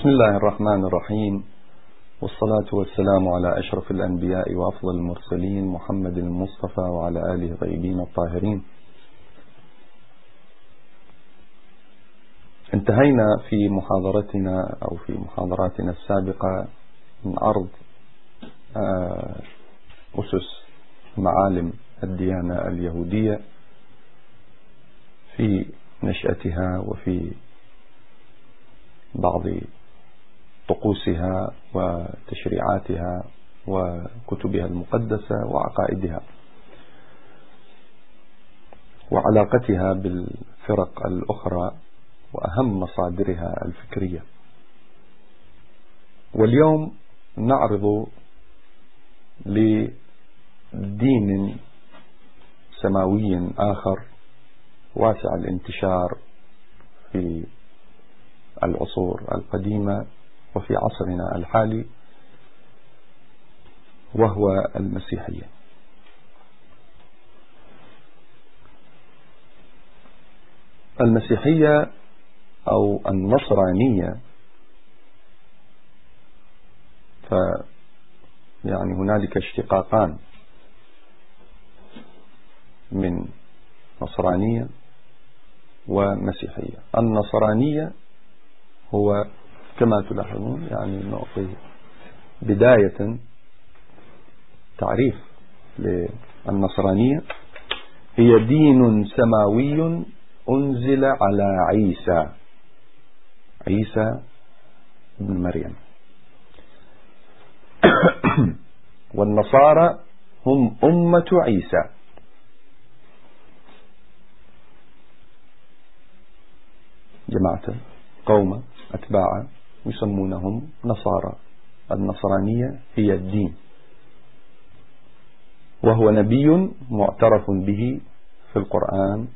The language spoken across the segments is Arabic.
بسم الله الرحمن الرحيم، والصلاة والسلام على أشرف الأنبياء وأفضل المرسلين محمد المصطفى وعلى آله الطيبين الطاهرين. انتهينا في محاضرتنا أو في محاضراتنا السابقة من عرض أسس معالم الديانة اليهودية في نشأتها وفي بعض طقوسها وتشريعاتها وكتبها المقدسة وعقائدها وعلاقتها بالفرق الأخرى وأهم مصادرها الفكرية. واليوم نعرض لدين سماوي آخر واسع الانتشار في العصور القديمة وفي عصرنا الحالي، وهو المسيحية. المسيحية أو النصرانية، يعني هنالك اشتقاقان من نصرانية ومسيحية. النصرانية هو كما تلاحظون، يعني نعطي بداية تعريف للنصرانية: هي دين سماوي أنزل على عيسى ابن مريم. والنصارى هم أمة عيسى، جماعة قوم أتباع يسمونهم نصارى. النصرانية هي الدين، وهو نبي معترف به في القرآن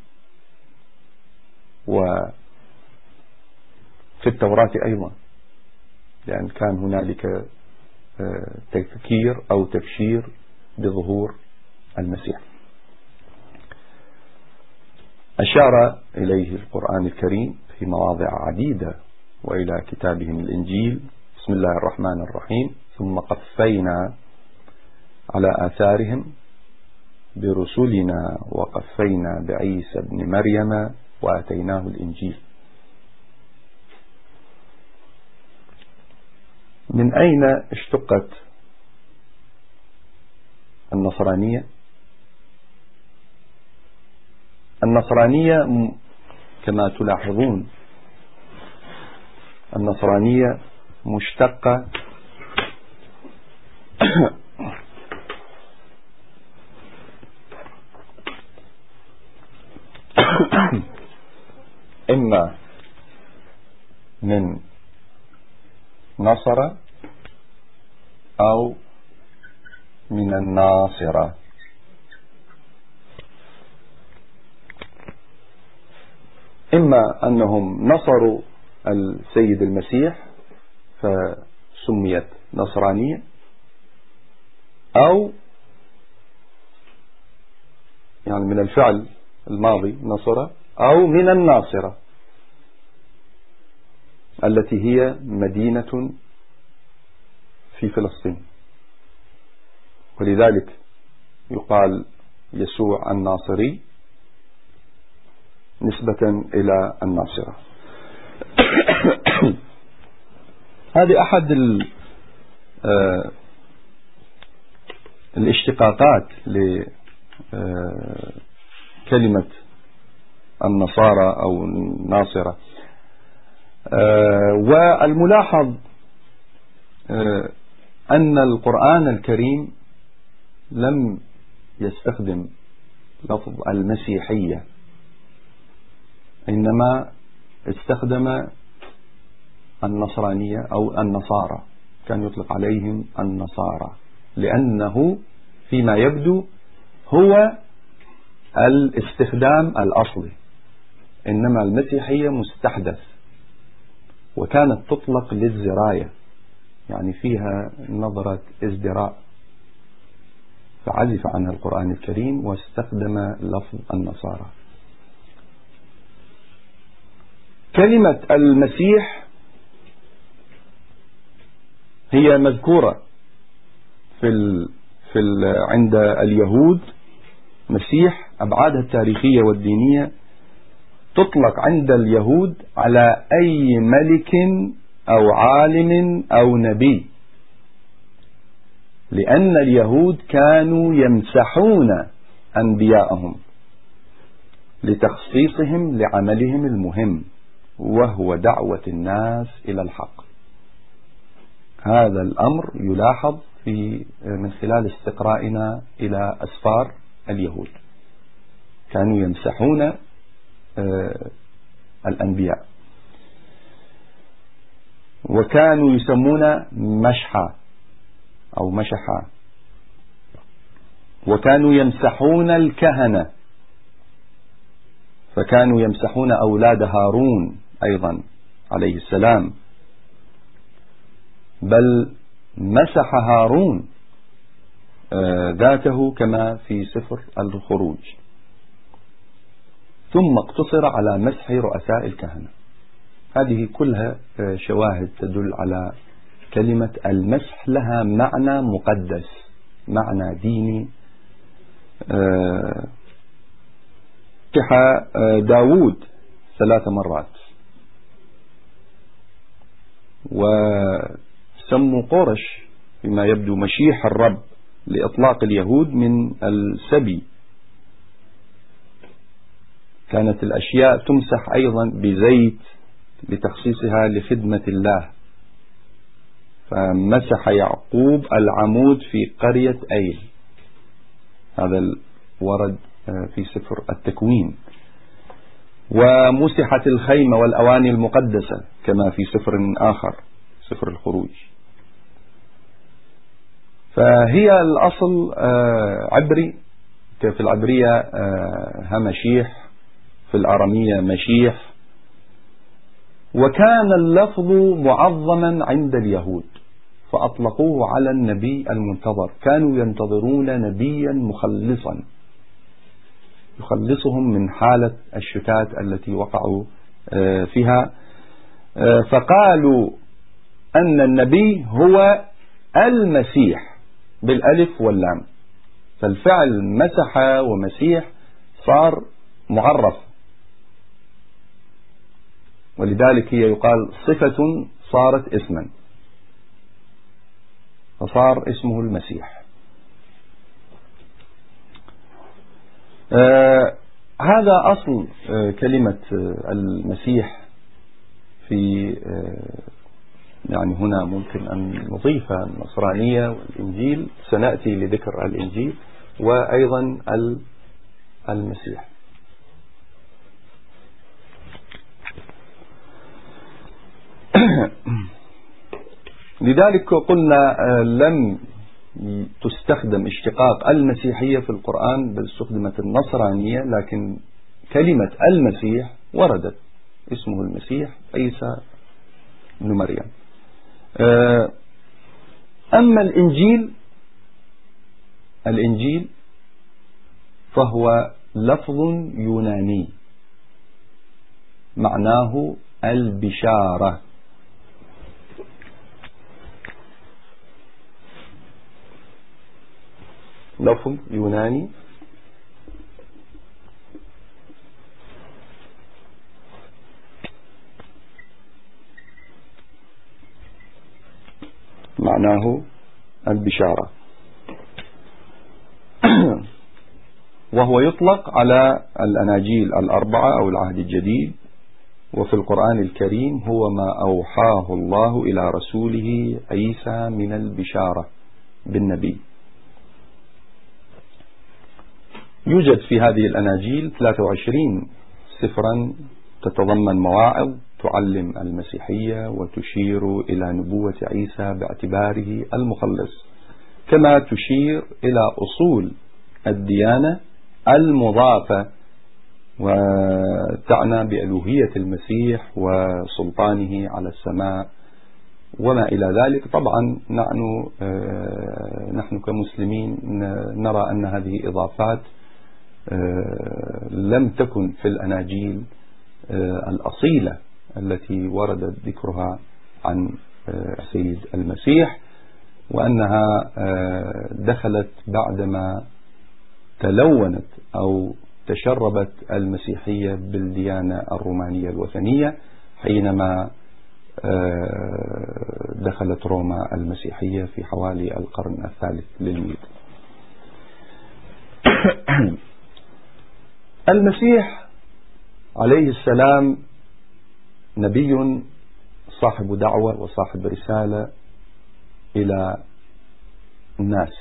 وفي التوراة أيضا، لأن كان هنالك تذكير أو تبشير بظهور المسيح. أشار إليه القرآن الكريم في مواضع عديدة وإلى كتابهم الإنجيل. بسم الله الرحمن الرحيم: ثم قفينا على آثارهم برسلنا وقفينا بعيسى ابن مريم وآتيناه الإنجيل. من أين اشتقت النصرانية؟ النصرانية كما تلاحظون النصرانية مشتقة إما من نصر أو من الناصرة. إما أنهم نصروا السيد المسيح فسميت نصرانية، أو يعني من الفعل الماضي نصر، أو من الناصرة التي هي مدينة في فلسطين، ولذلك يقال يسوع الناصري نسبة إلى الناصرة. هذه أحد الاشتقاقات لكلمة النصارى أو الناصرة. والملاحظ أن القرآن الكريم لم يستخدم لفظ المسيحية، إنما استخدم النصرانية أو النصارى، كان يطلق عليهم النصارى، لأنه فيما يبدو هو الاستخدام الأصلي، إنما المسيحية مستحدث، وكانت تطلق للزراية، يعني فيها نظرة ازدراء، فعزف عنها القرآن الكريم واستخدم لفظ النصارى. كلمة المسيح هي مذكورة عند اليهود مسيح، أبعادها التاريخية والدينية تطلق عند اليهود على أي ملك أو عالم أو نبي، لأن اليهود كانوا يمسحون أنبياءهم لتخصيصهم لعملهم المهم، وهو دعوة الناس إلى الحق. هذا الأمر يلاحظ من خلال استقرائنا إلى أسفار اليهود، كانوا يمسحون الأنبياء، وكانوا يسمون مشحة أو مشحة، وكانوا يمسحون الكهنة، فكانوا يمسحون أولاد هارون أيضا عليه السلام، بل مسح هارون ذاته كما في سفر الخروج، ثم اقتصر على مسح رؤساء الكهنة. هذه كلها شواهد تدل على كلمة المسح لها معنى مقدس، معنى ديني. مسح داود 3 مرات، وسموا قرش فيما يبدو مشيح الرب لإطلاق اليهود من السبي. كانت الأشياء تمسح أيضا بزيت لتخصيصها لخدمة الله، فمسح يعقوب العمود في قرية أيل، هذا ورد في سفر التكوين. ومسحت الخيمة والأواني المقدسة كما في سفر آخر، سفر الخروج. فهي الأصل عبري، في العبرية همشيح، في الأرامية مشيح. وكان اللفظ معظما عند اليهود فأطلقوه على النبي المنتظر، كانوا ينتظرون نبيا مخلصا يخلصهم من حالة الشتات التي وقعوا فيها، فقالوا أن النبي هو المسيح بالألف واللام، فالفعل مسح ومسيح صار معرف، ولذلك هي يقال صفة صارت اسما، فصار اسمه المسيح. هذا أصل كلمة المسيح. في يعني هنا ممكن أن نضيف النصرانية والإنجيل، سنأتي لذكر الإنجيل وأيضا المسيح. لذلك قلنا لم تستخدم اشتقاق المسيحية في القرآن، بل استخدمت النصرانية، لكن كلمة المسيح وردت اسمه المسيح عيسى بن مريم. أما الإنجيل فهو لفظ يوناني معناه البشارة، لفظ يوناني معناه البشارة، وهو يطلق على الأناجيل 4 أو العهد الجديد. وفي القرآن الكريم هو ما أوحاه الله إلى رسوله عيسى من البشارة بالنبي. يوجد في هذه الأناجيل 23 سفرا تتضمن مواعظ تعلم المسيحية وتشير إلى نبوة عيسى باعتباره المخلص، كما تشير إلى أصول الديانة المضافة وتعنى بألوهية المسيح وسلطانه على السماء وما إلى ذلك. طبعا نحن كمسلمين نرى أن هذه إضافات لم تكن في الأناجيل الأصيلة التي ورد ذكرها عن السيد المسيح، وأنها دخلت بعدما تلونت أو تشربت المسيحية بالديانة الرومانية الوثنية حينما دخلت روما المسيحية في حوالي القرن الثالث للميلاد. المسيح عليه السلام نبي صاحب دعوة وصاحب رسالة إلى الناس،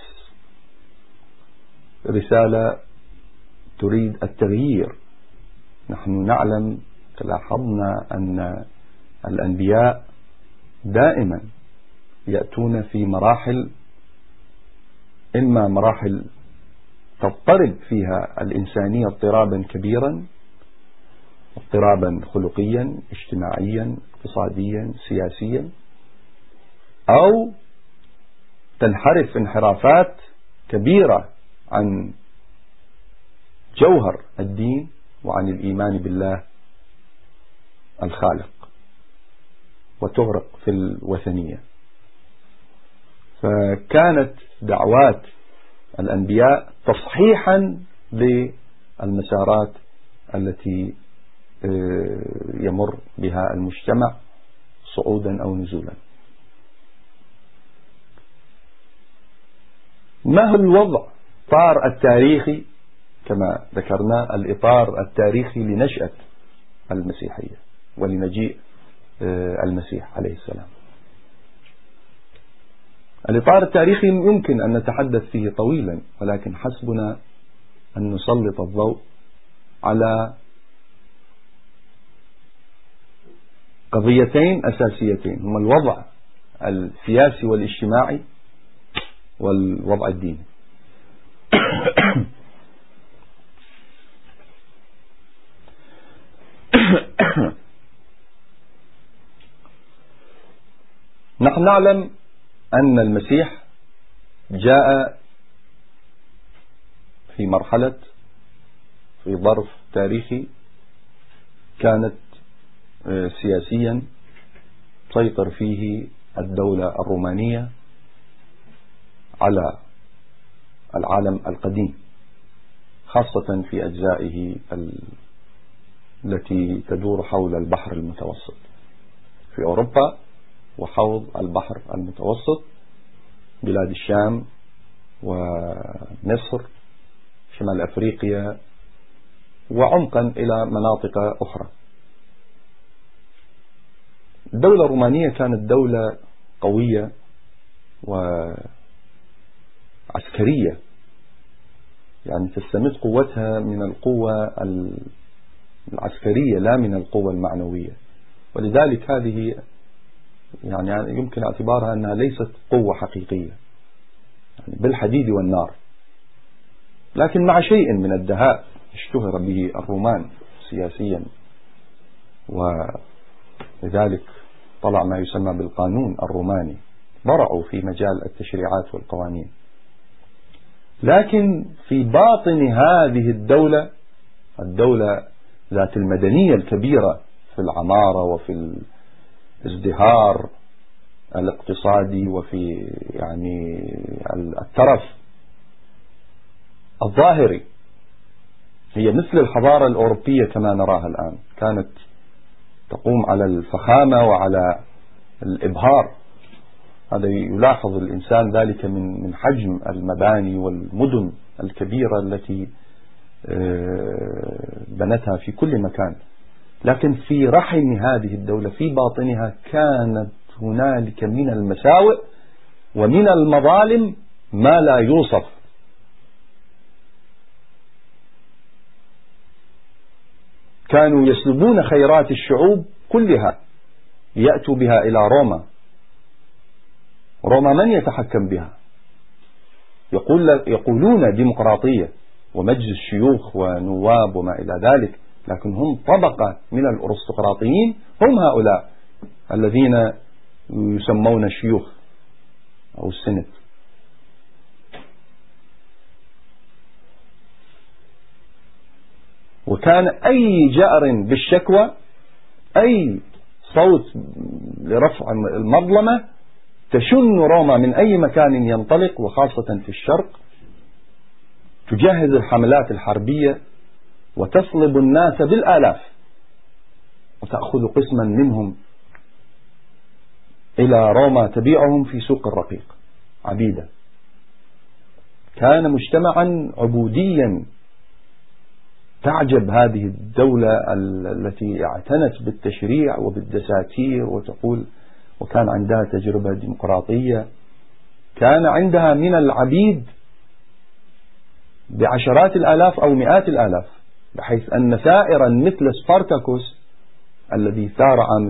رسالة تريد التغيير. نحن نعلم، لاحظنا أن الأنبياء دائما يأتون في مراحل، إما مراحل تضطرب فيها الإنسانية اضطرابا كبيرا، اضطرابا خلقيا اجتماعيا اقتصاديا سياسيا، أو تنحرف انحرافات كبيرة عن جوهر الدين وعن الإيمان بالله الخالق وتغرق في الوثنية. فكانت دعوات الأنبياء تصحيحا للمسارات التي يمر بها المجتمع صعودا أو نزولا. ما هو الوضع الإطار التاريخي؟ كما ذكرنا الإطار التاريخي لنشأة المسيحية ولمجيء المسيح عليه السلام. الإطار التاريخي يمكن أن نتحدث فيه طويلا، ولكن حسبنا أن نسلط الضوء على قضيتين أساسيتين، هما الوضع السياسي والاجتماعي والوضع الديني. نحن نعلم أن المسيح جاء في مرحلة، في ظرف تاريخي كانت سياسيا تسيطر فيه الدولة الرومانية على العالم القديم، خاصة في أجزائه التي تدور حول البحر المتوسط في أوروبا وحوض البحر المتوسط، بلاد الشام ومصر، شمال أفريقيا، وعمقا إلى مناطق أخرى. الدولة الرومانية كانت دولة قوية وعسكرية، يعني تستمد قوتها من القوة العسكرية لا من القوة المعنوية، ولذلك هذه يعني يمكن اعتبارها أنها ليست قوة حقيقية يعني بالحديد والنار، لكن مع شيء من الدهاء اشتهر به الرومان سياسيا، ولذلك طلع ما يسمى بالقانون الروماني، برعوا في مجال التشريعات والقوانين. لكن في باطن هذه الدولة ذات المدنية الكبيرة في العمارة وفي الازدهار الاقتصادي وفي يعني الترف الظاهري، هي مثل الحضارة الأوروبية كما نراها الآن، كانت تقوم على الفخامة وعلى الإبهار. هذا يلاحظ الإنسان ذلك من حجم المباني والمدن الكبيرة التي بنتها في كل مكان. لكن في رحم هذه الدولة في باطنها كانت هنالك من المساوئ ومن المظالم ما لا يوصف. كانوا يسلبون خيرات الشعوب كلها ليأتوا بها إلى روما. روما من يتحكم بها؟ يقولون ديمقراطية ومجلس شيوخ ونواب وما إلى ذلك، لكن هم طبقة من الأرستقراطيين، هم هؤلاء الذين يسمون الشيوخ أو السنت. وكان أي جأر بالشكوى، أي صوت لرفع المظلمة تشن روما من أي مكان ينطلق، وخاصة في الشرق، تجهز الحملات الحربية وتصلب الناس بالآلاف وتأخذ قسما منهم إلى روما تبيعهم في سوق الرقيق عبيدا. كان مجتمعا عبوديا. تعجب هذه الدولة التي اعتنت بالتشريع وبالدساتير وتقول وكان عندها تجربة ديمقراطية. كان عندها من العبيد بعشرات الآلاف أو مئات الآلاف، بحيث أن ثائرا مثل سبارتاكوس الذي ثار عام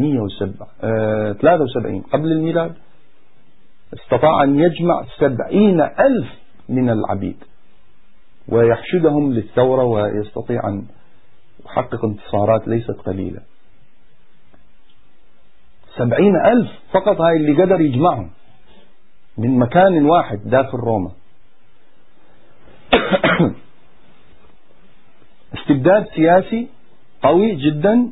373 قبل الميلاد استطاع أن يجمع 70,000 من العبيد ويحشدهم للثورة، ويستطيع أن يحقق انتصارات ليست قليلة. 70,000 فقط، هاي اللي قدر يجمعهم من مكان واحد داخل روما. استبداد سياسي قوي جدا.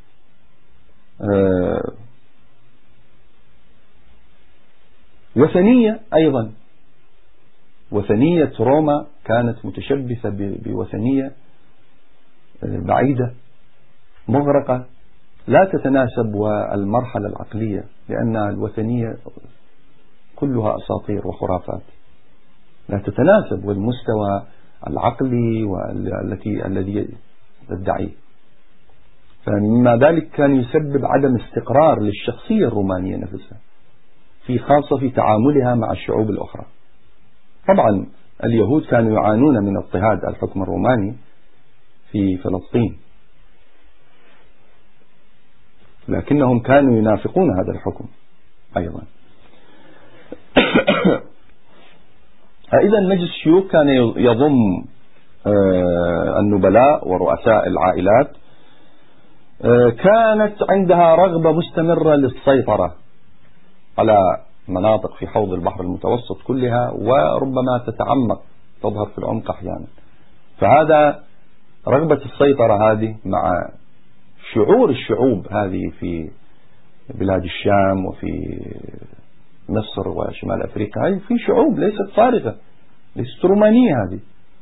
وثنية أيضا. وثنية روما كانت متشبثة بوثنية بعيدة مغرقة لا تتناسب والمرحلة العقلية، لأن الوثنية كلها أساطير وخرافات لا تتناسب والمستوى العقلي الذي تدعيه. فمما ذلك كان يسبب عدم استقرار للشخصية الرومانية نفسها، خاصة في تعاملها مع الشعوب الأخرى. طبعا اليهود كانوا يعانون من اضطهاد الحكم الروماني في فلسطين، لكنهم كانوا ينافقون هذا الحكم أيضا. إذا مجلس الشيوخ كان يضم النبلاء ورؤساء العائلات. كانت عندها رغبة مستمرة للسيطرة على مناطق في حوض البحر المتوسط كلها، وربما تتعمق تظهر في العمق أحيانا. فهذا رغبة السيطرة هذه مع شعور الشعوب هذه في بلاد الشام وفي مصر وشمال أفريقيا، هذه في شعوب ليست فارغة، ليست رومانية، هذه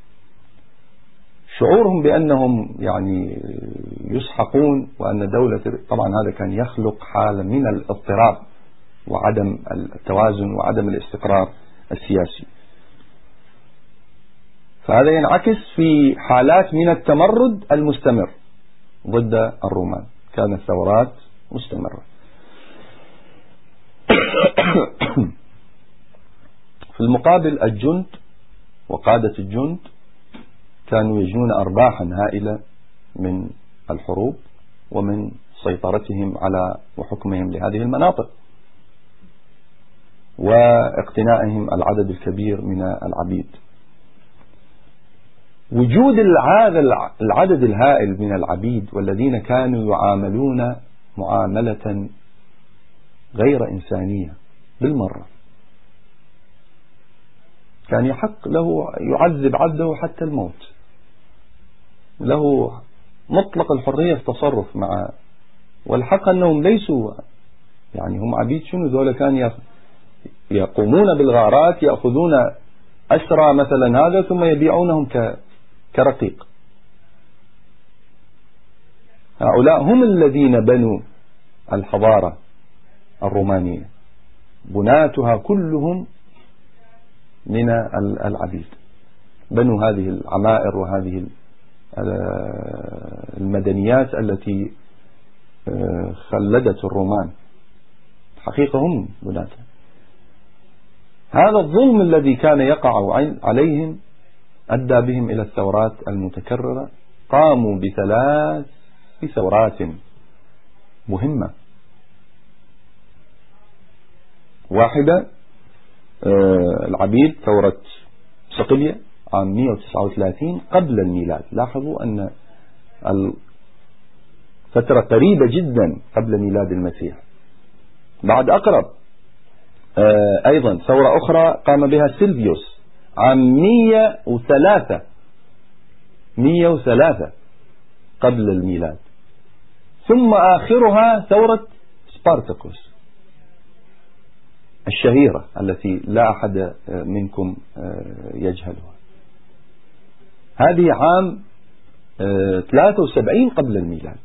شعورهم بأنهم يعني يسحقون وأن دولة. طبعا هذا كان يخلق حالة من الاضطراب وعدم التوازن وعدم الاستقرار السياسي. فهذا ينعكس في حالات من التمرد المستمر ضد الرومان. كانت ثورات مستمرة. في المقابل الجند وقادة الجند كانوا يجنون أرباحا هائلة من الحروب ومن سيطرتهم على وحكمهم لهذه المناطق واقتنائهم العدد الكبير من العبيد. وجود هذا العدد الهائل من العبيد والذين كانوا يعاملون معاملة غير إنسانية بالمرة، كان يحق له يعذب عبده حتى الموت، له مطلق الحرية في التصرف مع. والحق أنهم ليسوا يعني هم عبيد. شنو ذولا؟ كان يقومون بالغارات، يأخذون أسرى مثلا هذا ثم يبيعونهم كرقيق. هؤلاء هم الذين بنوا الحضارة الرومانية، بناتها كلهم من العبيد. بنوا هذه العمائر وهذه المدنيات التي خلدت الرومان، حقيقة هم بناتها. هذا الظلم الذي كان يقع عليهم أدى بهم إلى الثورات المتكررة. قاموا ب3 ثورات مهمة. واحدة العبيد، ثورة صقلية عام 139 قبل الميلاد. لاحظوا أن الفترة قريبة جدا قبل ميلاد المسيح. بعد أقرب أيضا ثورة أخرى قام بها سيلفيوس عام 103 قبل الميلاد. ثم آخرها ثورة سبارتاكوس الشهيرة التي لا أحد منكم يجهلها. هذه عام 73 قبل الميلاد.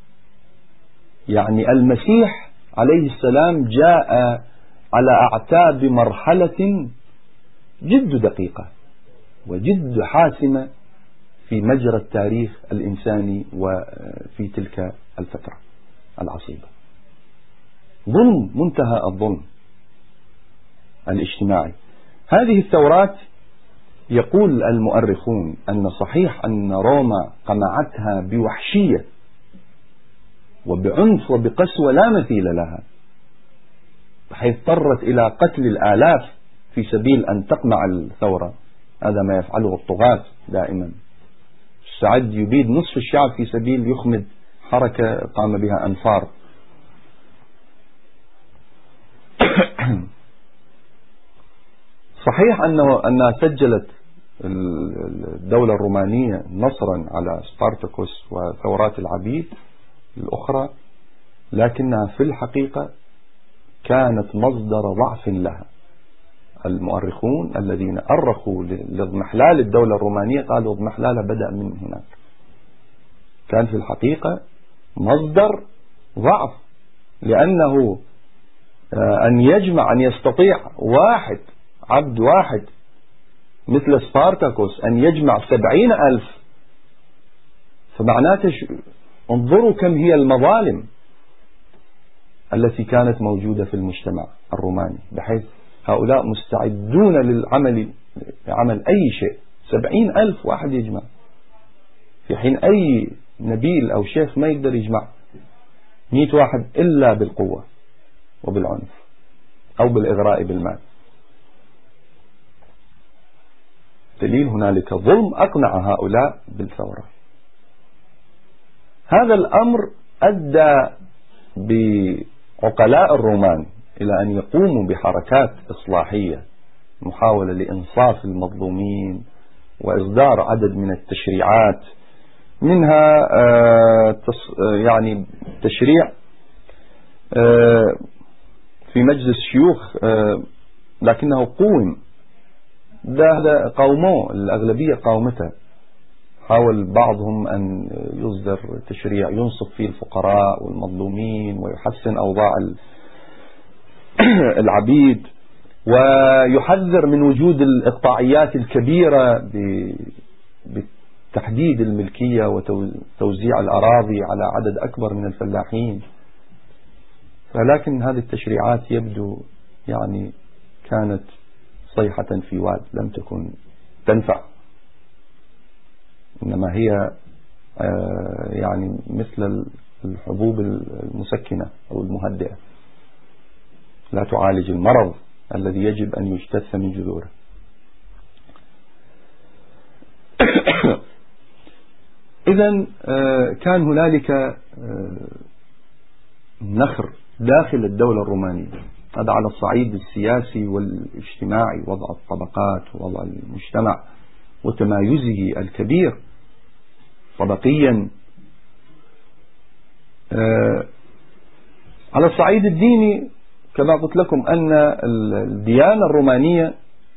يعني المسيح عليه السلام جاء على أعتاب مرحلة جد دقيقة وجد حاسمة في مجرى التاريخ الإنساني وفي تلك الفترة العصيبة. ظلم منتهى الظلم الاجتماعي. هذه الثورات يقول المؤرخون أن صحيح أن روما قمعتها بوحشية وبعنف وبقسوة لا مثيل لها، حيث اضطرت إلى قتل الآلاف في سبيل أن تقمع الثورة. هذا ما يفعله الطغاة دائما. السعد يبيد نصف الشعب في سبيل يخمد حركة قام بها أنفار. صحيح أنها سجلت الدولة الرومانية نصرا على سبارتاكوس وثورات العبيد الأخرى، لكنها في الحقيقة كانت مصدر ضعف لها. المؤرخون الذين أرخوا لاضمحلال الدولة الرومانية قالوا اضمحلالها بدأ من هناك. كان في الحقيقة مصدر ضعف، لأنه أن يستطيع واحد عبد واحد مثل سبارتاكوس أن يجمع 70,000، فمعناته انظروا كم هي المظالم التي كانت موجودة في المجتمع الروماني، بحيث هؤلاء مستعدون لعمل أي شيء. 70,000 واحد يجمع، في حين أي نبيل أو شيخ ما يقدر يجمع 100 واحد إلا بالقوة وبالعنف أو بالإغراء بالمال. دليل هنالك ظلم أقنع هؤلاء بالثورة. هذا الأمر أدى بعقلاء الرومان إلى أن يقوموا بحركات إصلاحية، محاولة لإنصاف المظلومين وإصدار عدد من التشريعات، منها يعني تشريع في مجلس الشيوخ لكنه قوم، هذا قاوموه، الأغلبية قاومته. حاول بعضهم أن يصدر تشريع ينصف فيه الفقراء والمظلومين ويحسن أوضاع العبيد، ويحذر من وجود الإقطاعيات الكبيرة بتحديد الملكية وتوزيع الأراضي على عدد أكبر من الفلاحين. ولكن هذه التشريعات يبدو يعني كانت صيحة في واد، لم تكن تنفع، إنما هي يعني مثل الحبوب المسكنة أو المهدئة، لا تعالج المرض الذي يجب أن يجتث من جذوره. إذن كان هنالك نخر داخل الدولة الرومانية، هذا على الصعيد السياسي والاجتماعي، وضع الطبقات ووضع المجتمع وتمايزه الكبير طبقيا. على الصعيد الديني كما قلت لكم أن الديانة الرومانية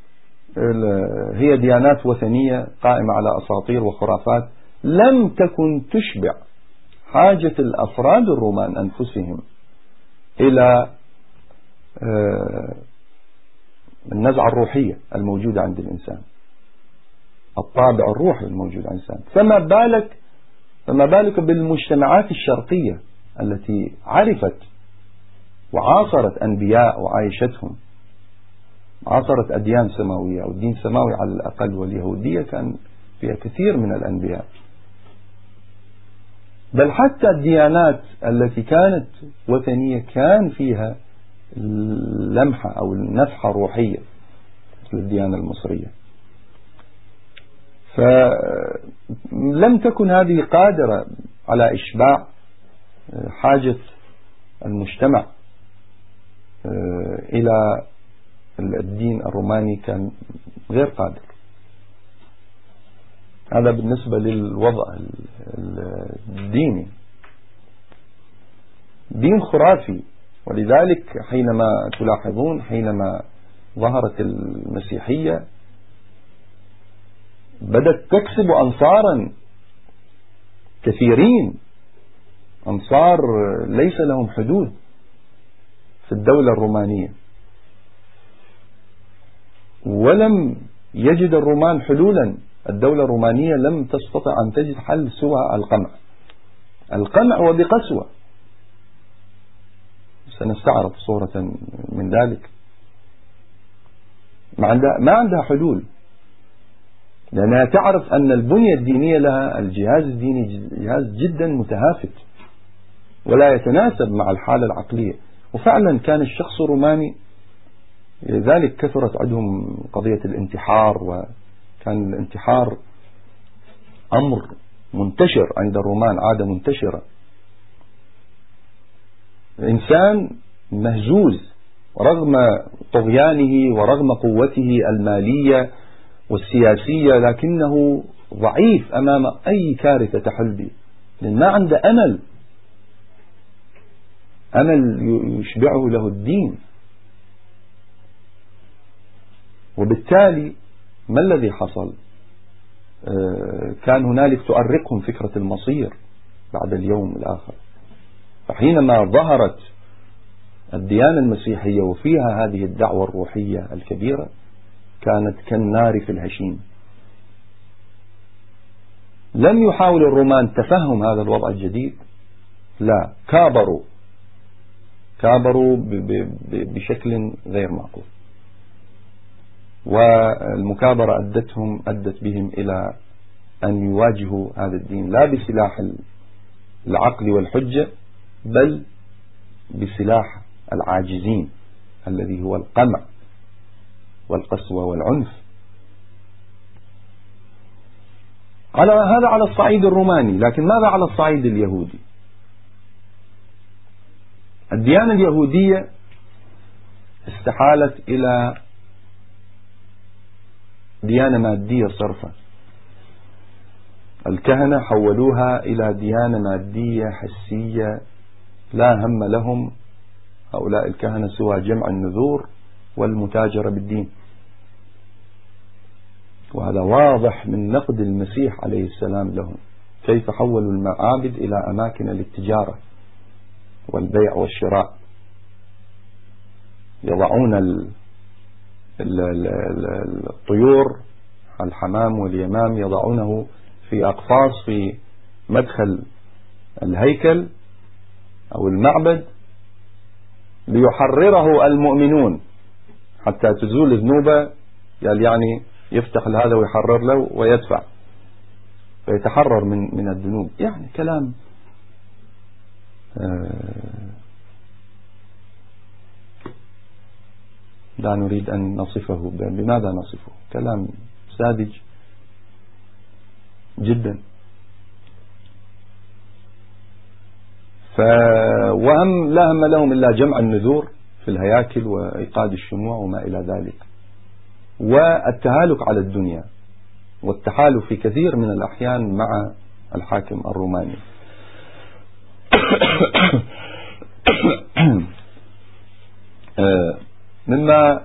هي ديانات وثنية قائمة على أساطير وخرافات لم تكن تشبع حاجة الأفراد الرومان أنفسهم إلى النزعة الروحية الموجودة عند الإنسان، الطابع الروحي الموجود عند الإنسان. فما بالك بالمجتمعات الشرقية التي عرفت وعاصرت أنبياء وعايشتهم، عاصرت أديان سماوية أو الدين السماوي على الأقل، واليهودية كان فيها كثير من الأنبياء. بل حتى الديانات التي كانت وثنية كان فيها اللمحة أو النفحة روحية مثل الديانة المصرية. فلم تكن هذه قادرة على إشباع حاجة المجتمع إلى الدين الروماني، كان غير قادر. هذا بالنسبة للوضع الديني. دين خرافي. ولذلك حينما تلاحظون حينما ظهرت المسيحية بدأت تكسب أنصارا كثيرين، أنصار ليس لهم حدود في الدولة الرومانية، ولم يجد الرومان حلولا. الدولة الرومانية لم تستطع أن تجد حل سوى القمع وبقسوة. سنستعرض صورة من ذلك. ما عندها حلول، لأنها تعرف أن البنية الدينية لها، الجهاز الديني جهاز جدا متهافت ولا يتناسب مع الحالة العقلية. وفعلا كان الشخص الروماني، لذلك كثرت عندهم قضية الانتحار، وكان الانتحار أمر منتشر عند الرومان، عادة منتشرة. إنسان مهزوز رغم طغيانه ورغم قوته المالية والسياسية، لكنه ضعيف أمام أي كارثة تحل به، لأن ما عنده أمل يشبعه له الدين. وبالتالي ما الذي حصل؟ كان هنالك تؤرقهم فكرة المصير بعد اليوم الآخر. فحينما ظهرت الديانة المسيحية وفيها هذه الدعوة الروحية الكبيرة، كانت كالنار في الهشيم. لم يحاول الرومان تفهم هذا الوضع الجديد، لا، كابروا بشكل غير معقول. والمكابرة أدت بهم إلى أن يواجهوا هذا الدين لا بسلاح العقل والحجة، بل بسلاح العاجزين الذي هو القمع والقسوة والعنف. هذا على الصعيد الروماني. لكن ماذا على الصعيد اليهودي؟ الديانة اليهودية استحالت إلى ديانة مادية صرفة. الكهنة حولوها إلى ديانة مادية حسية، لا هم لهم هؤلاء الكهنة سوى جمع النذور والمتاجرة بالدين. وهذا واضح من نقد المسيح عليه السلام لهم، كيف حولوا المعابد إلى أماكن للتجارة والبيع والشراء. يضعون الطيور، الحمام واليمام، يضعونه في أقفاص في مدخل الهيكل أو المعبد ليحرره المؤمنون حتى تزول ذنوبه. يعني يفتح هذا ويحرر له ويدفع فيتحرر من الذنوب. يعني كلام لا نريد أن نصفه. بماذا نصفه؟ كلام ساذج جدا. وهم لا هم لهم إلا جمع النذور في الهياكل وإيقاد الشموع وما إلى ذلك، والتهالك على الدنيا، والتحالف في كثير من الأحيان مع الحاكم الروماني. مما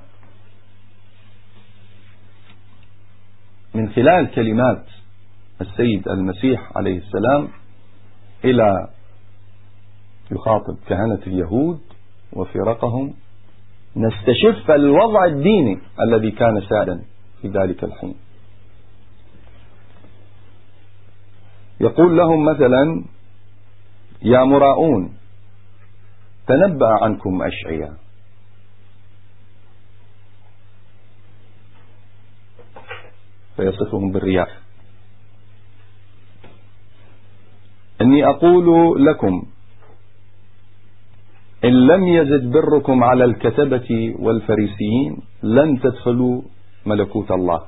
من خلال كلمات السيد المسيح عليه السلام إلى يخاطب كهنة اليهود وفرقهم، نستشف الوضع الديني الذي كان سائدا في ذلك الحين. يقول لهم مثلا: يا مراؤون، تنبأ عنكم أشعياء. فيصفهم بالرياء: إني أقول لكم إن لم يزد بركم على الكتبة والفريسيين لن تدخلوا ملكوت الله.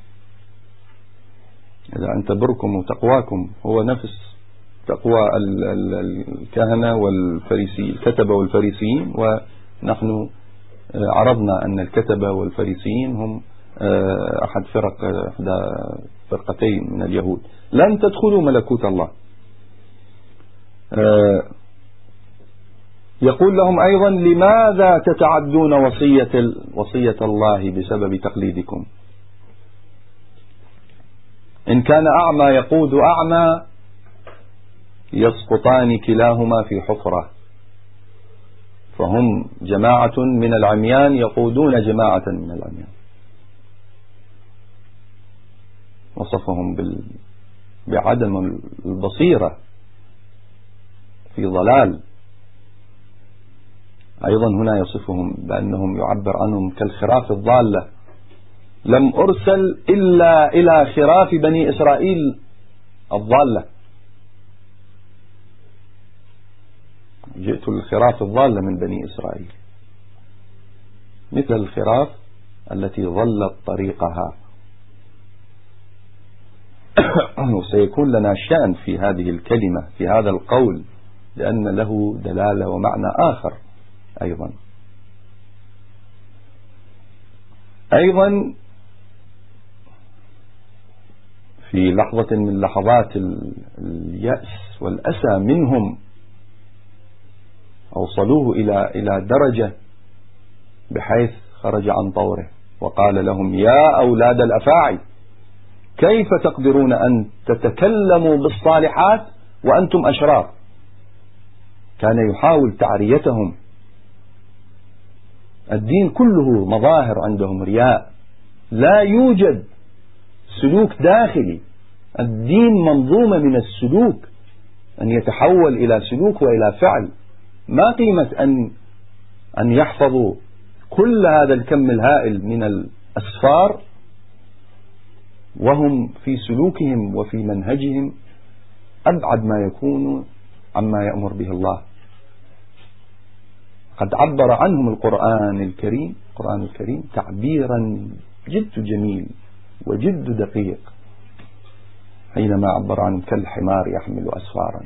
إذا أنت بركم وتقواكم هو نفس تقوى الكهنة والفريسي، الكتبة والفريسيين، ونحن عرضنا أن الكتبة والفريسيين هم أحد فرقتين من اليهود. لن تدخلوا ملكوت الله. يقول لهم أيضا: لماذا تتعدون وصية الله بسبب تقليدكم؟ إن كان أعمى يقود أعمى يسقطان كلاهما في حفرة، فهم جماعة من العميان يقودون جماعة من العميان. وصفهم بعدم البصيرة، في ضلال. أيضا هنا يصفهم بأنهم يعبر عنهم كالخراف الضالة: لم أرسل إلا إلى خراف بني إسرائيل الضالة، جئت الخراف الضالة من بني إسرائيل، مثل الخراف التي ضلت طريقها. وسيكون لنا شأن في هذه الكلمة، في هذا القول، لأن له دلالة ومعنى آخر أيضا في لحظة من لحظات اليأس والأسى منهم أوصلوه إلى درجة بحيث خرج عن طوره وقال لهم: يا أولاد الأفاعي، كيف تقدرون أن تتكلموا بالصالحات وأنتم أشرار؟ كان يحاول تعريتهم. الدين كله مظاهر عندهم، رياء، لا يوجد سلوك داخلي. الدين منظومة من السلوك، أن يتحول إلى سلوك وإلى فعل. ما قيمة أن يحفظوا كل هذا الكم الهائل من الأسفار وهم في سلوكهم وفي منهجهم أبعد ما يكون عما يأمر به الله. قد عبر عنهم القرآن الكريم تعبيرا جد جميل وجد دقيق، حينما عبر عنهم: كالحمار يحمل أسفارا.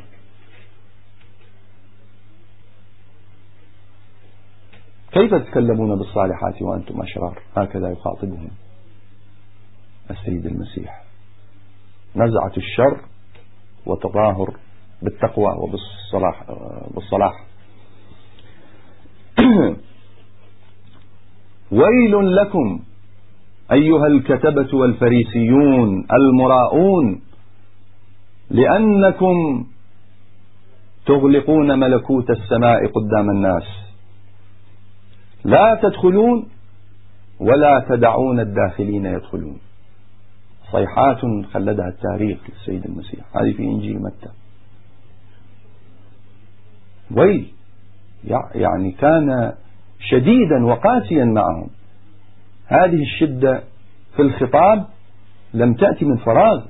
كيف تتكلمون بالصالحات وأنتم أشرار؟ هكذا يخاطبهم السيد المسيح. نزعة الشر وتظاهر بالتقوى وبالصلاح. ويل لكم أيها الكتبة والفريسيون المراؤون، لأنكم تغلقون ملكوت السماء قدام الناس، لا تدخلون ولا تدعون الداخلين يدخلون. صيحات خلدها التاريخ للسيد المسيح، هذه في إنجيل متى. ويل، يعني كان شديدا وقاسيا معهم. هذه الشدة في الخطاب لم تأتي من فراغ،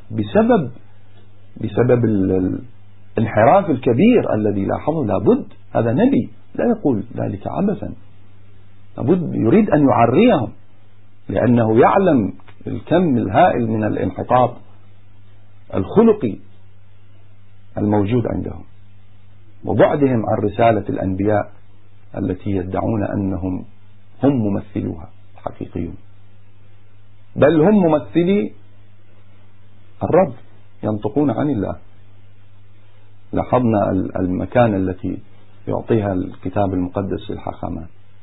بسبب الانحراف الكبير الذي لاحظه. لابد، هذا نبي لا يقول ذلك عبثا، لابد يريد أن يعريهم، لأنه يعلم الكم الهائل من الانحطاط الخلقي الموجود عندهم، وبعدهم عن رسالة الأنبياء التي يدعون أنهم هم ممثلوها الحقيقيون، بل هم ممثلي الرب، ينطقون عن الله. لاحظنا المكان التي يعطيها الكتاب المقدس للحاخامات.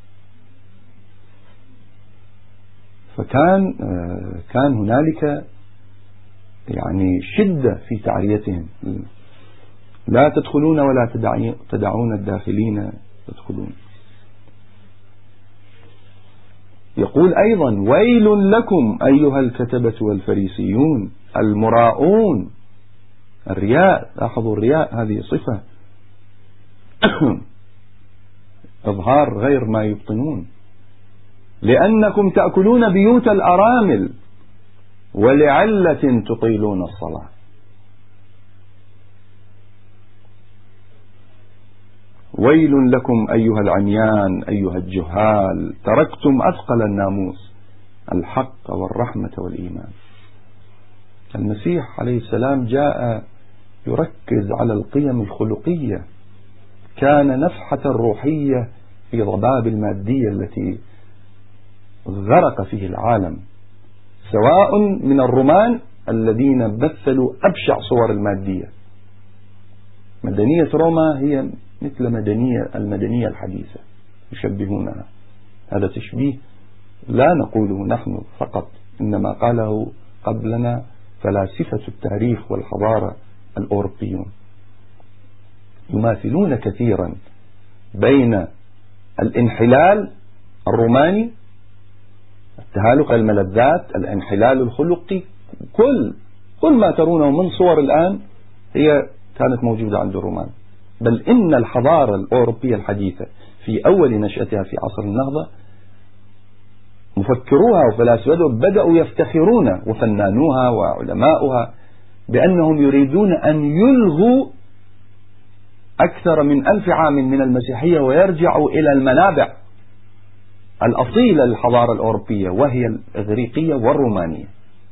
فكان هنالك يعني شدة في تعريتهم: لا تدخلون ولا تدعون الداخلين يدخلون. يقول أيضا: ويل لكم أيها الكتبة والفريسيون المراؤون. الرياء، لاحظوا الرياء، هذه صفة إظهار غير ما يبطنون. لأنكم تأكلون بيوت الأرامل ولعلة تطيلون الصلاة. ويل لكم أيها العميان أيها الجهال، تركتم أثقل الناموس، الحق والرحمة والإيمان. المسيح عليه السلام جاء يركز على القيم الخلقية، كان نفحة روحية في ضباب المادية التي غرق فيه العالم، سواء من الرومان الذين مثلوا أبشع صور المادية. مدنية روما هي مثل المدنية الحديثة يشبهونها. هذا تشبيه لا نقوله نحن فقط، إنما قاله قبلنا فلاسفة التاريخ والحضارة الأوروبيون. يماثلون كثيرا بين الانحلال الروماني، التهالك الملذات، الانحلال الخلقي، كل ما ترونه من صور الآن هي كانت موجودة عند الرومان. بل إن الحضارة الأوروبية الحديثة في أول نشأتها في عصر النهضة مفكروها وفلاسفتها بدأوا يفتخرون، وفنانوها وعلماؤها، بأنهم يريدون أن يلغوا أكثر من 1000 عام من المسيحية ويرجعوا إلى المنابع الأصيلة للحضارة الأوروبية، وهي الإغريقية والرومانية.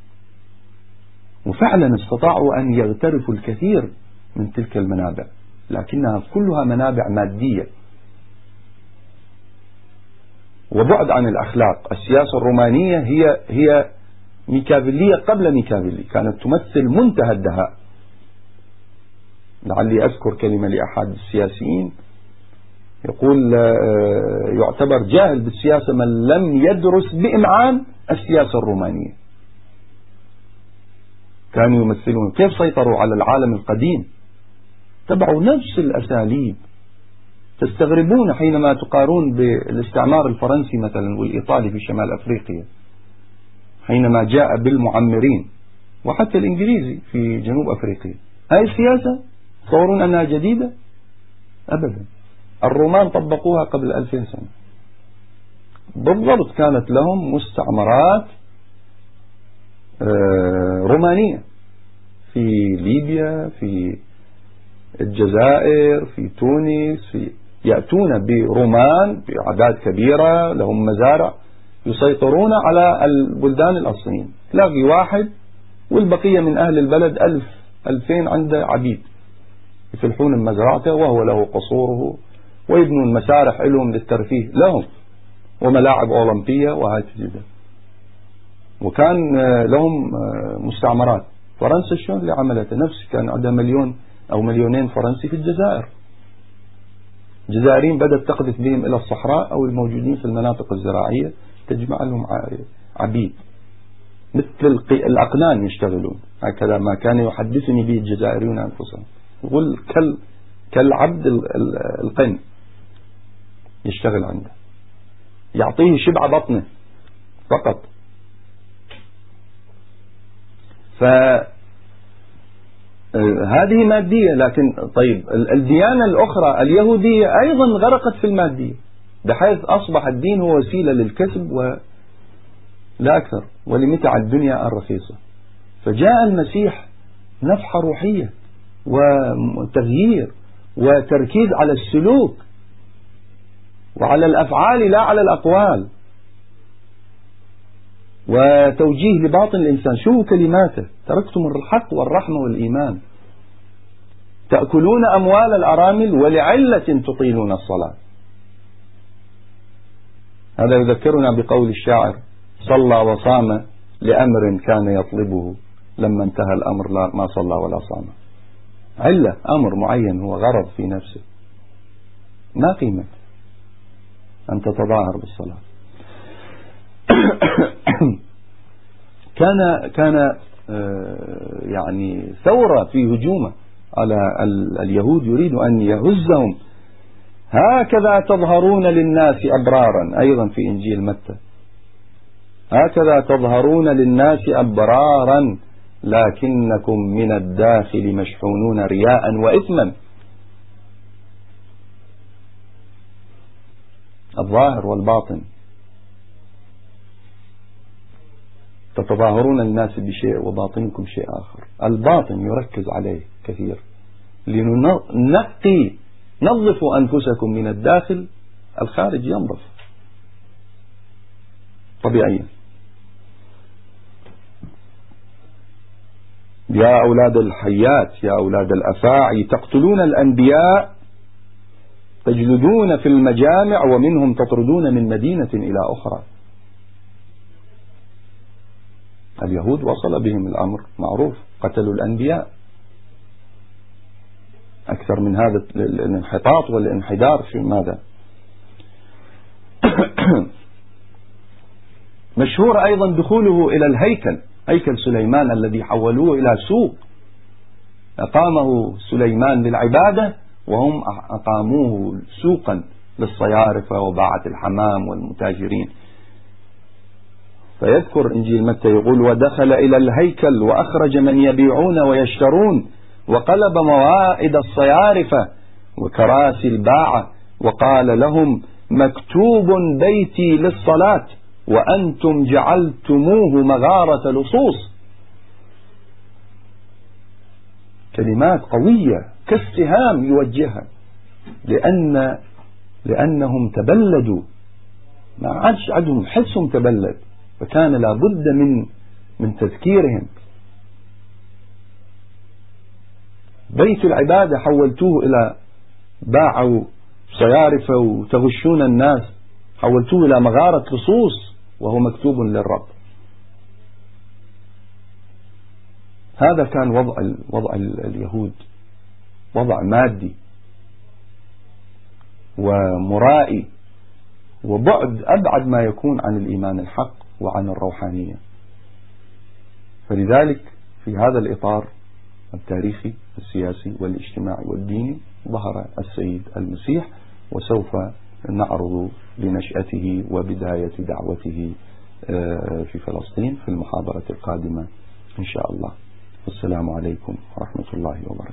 وفعلا استطاعوا أن يغترفوا الكثير من تلك المنابع، لكنها كلها منابع مادية وبعد عن الأخلاق. السياسة الرومانية هي ميكافيلية قبل ميكافيلي، كانت تمثل منتهى الدهاء. لعلي أذكر كلمة لأحد السياسيين يقول يعتبر جاهل بالسياسة من لم يدرس بإمعان السياسة الرومانية. كانوا يمثلون كيف سيطروا على العالم القديم، تبعوا نفس الأساليب. تستغربون حينما تقارون بالاستعمار الفرنسي مثلا والإيطالي في شمال أفريقيا حينما جاء بالمعمرين، وحتى الإنجليزي في جنوب أفريقيا. هاي السياسة تصورون أنها جديدة؟ أبدا. الرومان طبقوها قبل 2000 سنة بالضبط. كانت لهم مستعمرات رومانية في ليبيا، في الجزائر، في تونس، يأتون برومان بأعداد كبيرة، لهم مزارع، يسيطرون على البلدان الأصليين. تلاقي واحد والبقية من أهل البلد 1000-2000 عنده عبيد يفلحون مزرعته وهو له قصوره، ويبنون مسارح لهم للترفيه لهم وملاعب أولمبية وهكذا. وكان لهم مستعمرات. فرنسا شلون اللي عملتها؟ نفس كان عندها 1 أو 2 فرنسي في الجزائر. الجزائريين بدأت تقذف بهم إلى الصحراء أو الموجودين في المناطق الزراعية، تجمع لهم عبيد مثل الأقنان يشتغلون. هكذا ما كان يحدثني به الجزائريون أنفسهم، يقول كالعبد القن يشتغل عنده، يعطيه شبع بطنه فقط. هذه مادية. لكن طيب الديانة الأخرى اليهودية أيضا غرقت في المادية، بحيث أصبح الدين هو وسيلة للكسب ولا أكثر، ولمتع الدنيا الرخيصة. فجاء المسيح نفحة روحية وتغيير وتركيز على السلوك وعلى الأفعال لا على الأقوال، وتوجيه لباطن الإنسان. شو كلماته؟ تركتم الحق والرحمة والإيمان، تأكلون أموال الأرامل ولعلة تطيلون الصلاة. هذا يذكرنا بقول الشاعر: صلى وصام لأمر كان يطلبه، لما انتهى الأمر ما صلى ولا صام. علة، أمر معين هو غرض في نفسه، ما قيمة أن تتظاهر بالصلاة. كان يعني ثورة في هجومه على اليهود، يريد أن يهزهم. هكذا تظهرون للناس أبرارا، أيضا في إنجيل متى: هكذا تظهرون للناس أبرارا لكنكم من الداخل مشحونون رياء وإثما. الظاهر والباطن. تتظاهرون للناس بشيء وباطنكم شيء آخر. الباطن يركز عليه كثير، لننقي، نظفوا أنفسكم من الداخل، الخارج ينظف طبيعيا. يا أولاد الحيات، يا أولاد الأفاعي، تقتلون الأنبياء، تجلدون في المجامع، ومنهم تطردون من مدينة إلى أخرى. اليهود وصل بهم الأمر معروف، قتلوا الأنبياء. أكثر من هذا الانحطاط والانحدار في ماذا. مشهور أيضا دخوله إلى الهيكل، هيكل سليمان الذي حولوه إلى سوق، أقامه سليمان للعبادة وهم أقاموه سوقا للصيارفة وباعة الحمام والمتاجرين. فيذكر إنجيل متى يقول: ودخل إلى الهيكل وأخرج من يبيعون ويشترون وقلب موائد الصيارفة وكراسي الباعة وقال لهم: مكتوب بيتي للصلاة وأنتم جعلتموه مغارة لصوص. كلمات قوية كالسهام يوجهها، لأنهم تبلدوا، ما عادش عندهم حسهم تبلد، فكان لابد من تذكيرهم. بيت العبادة حولتوه إلى باعوا صيارفة وتغشون الناس، حولتوه إلى مغارة لصوص وهو مكتوب للرب. هذا كان وضع اليهود، وضع مادي ومرائي أبعد ما يكون عن الإيمان الحق وعن الروحانية. فلذلك في هذا الإطار التاريخي السياسي والاجتماعي والديني ظهر السيد المسيح، وسوف نعرض لنشأته وبداية دعوته في فلسطين في المحاضرة القادمة إن شاء الله. والسلام عليكم ورحمة الله وبركاته.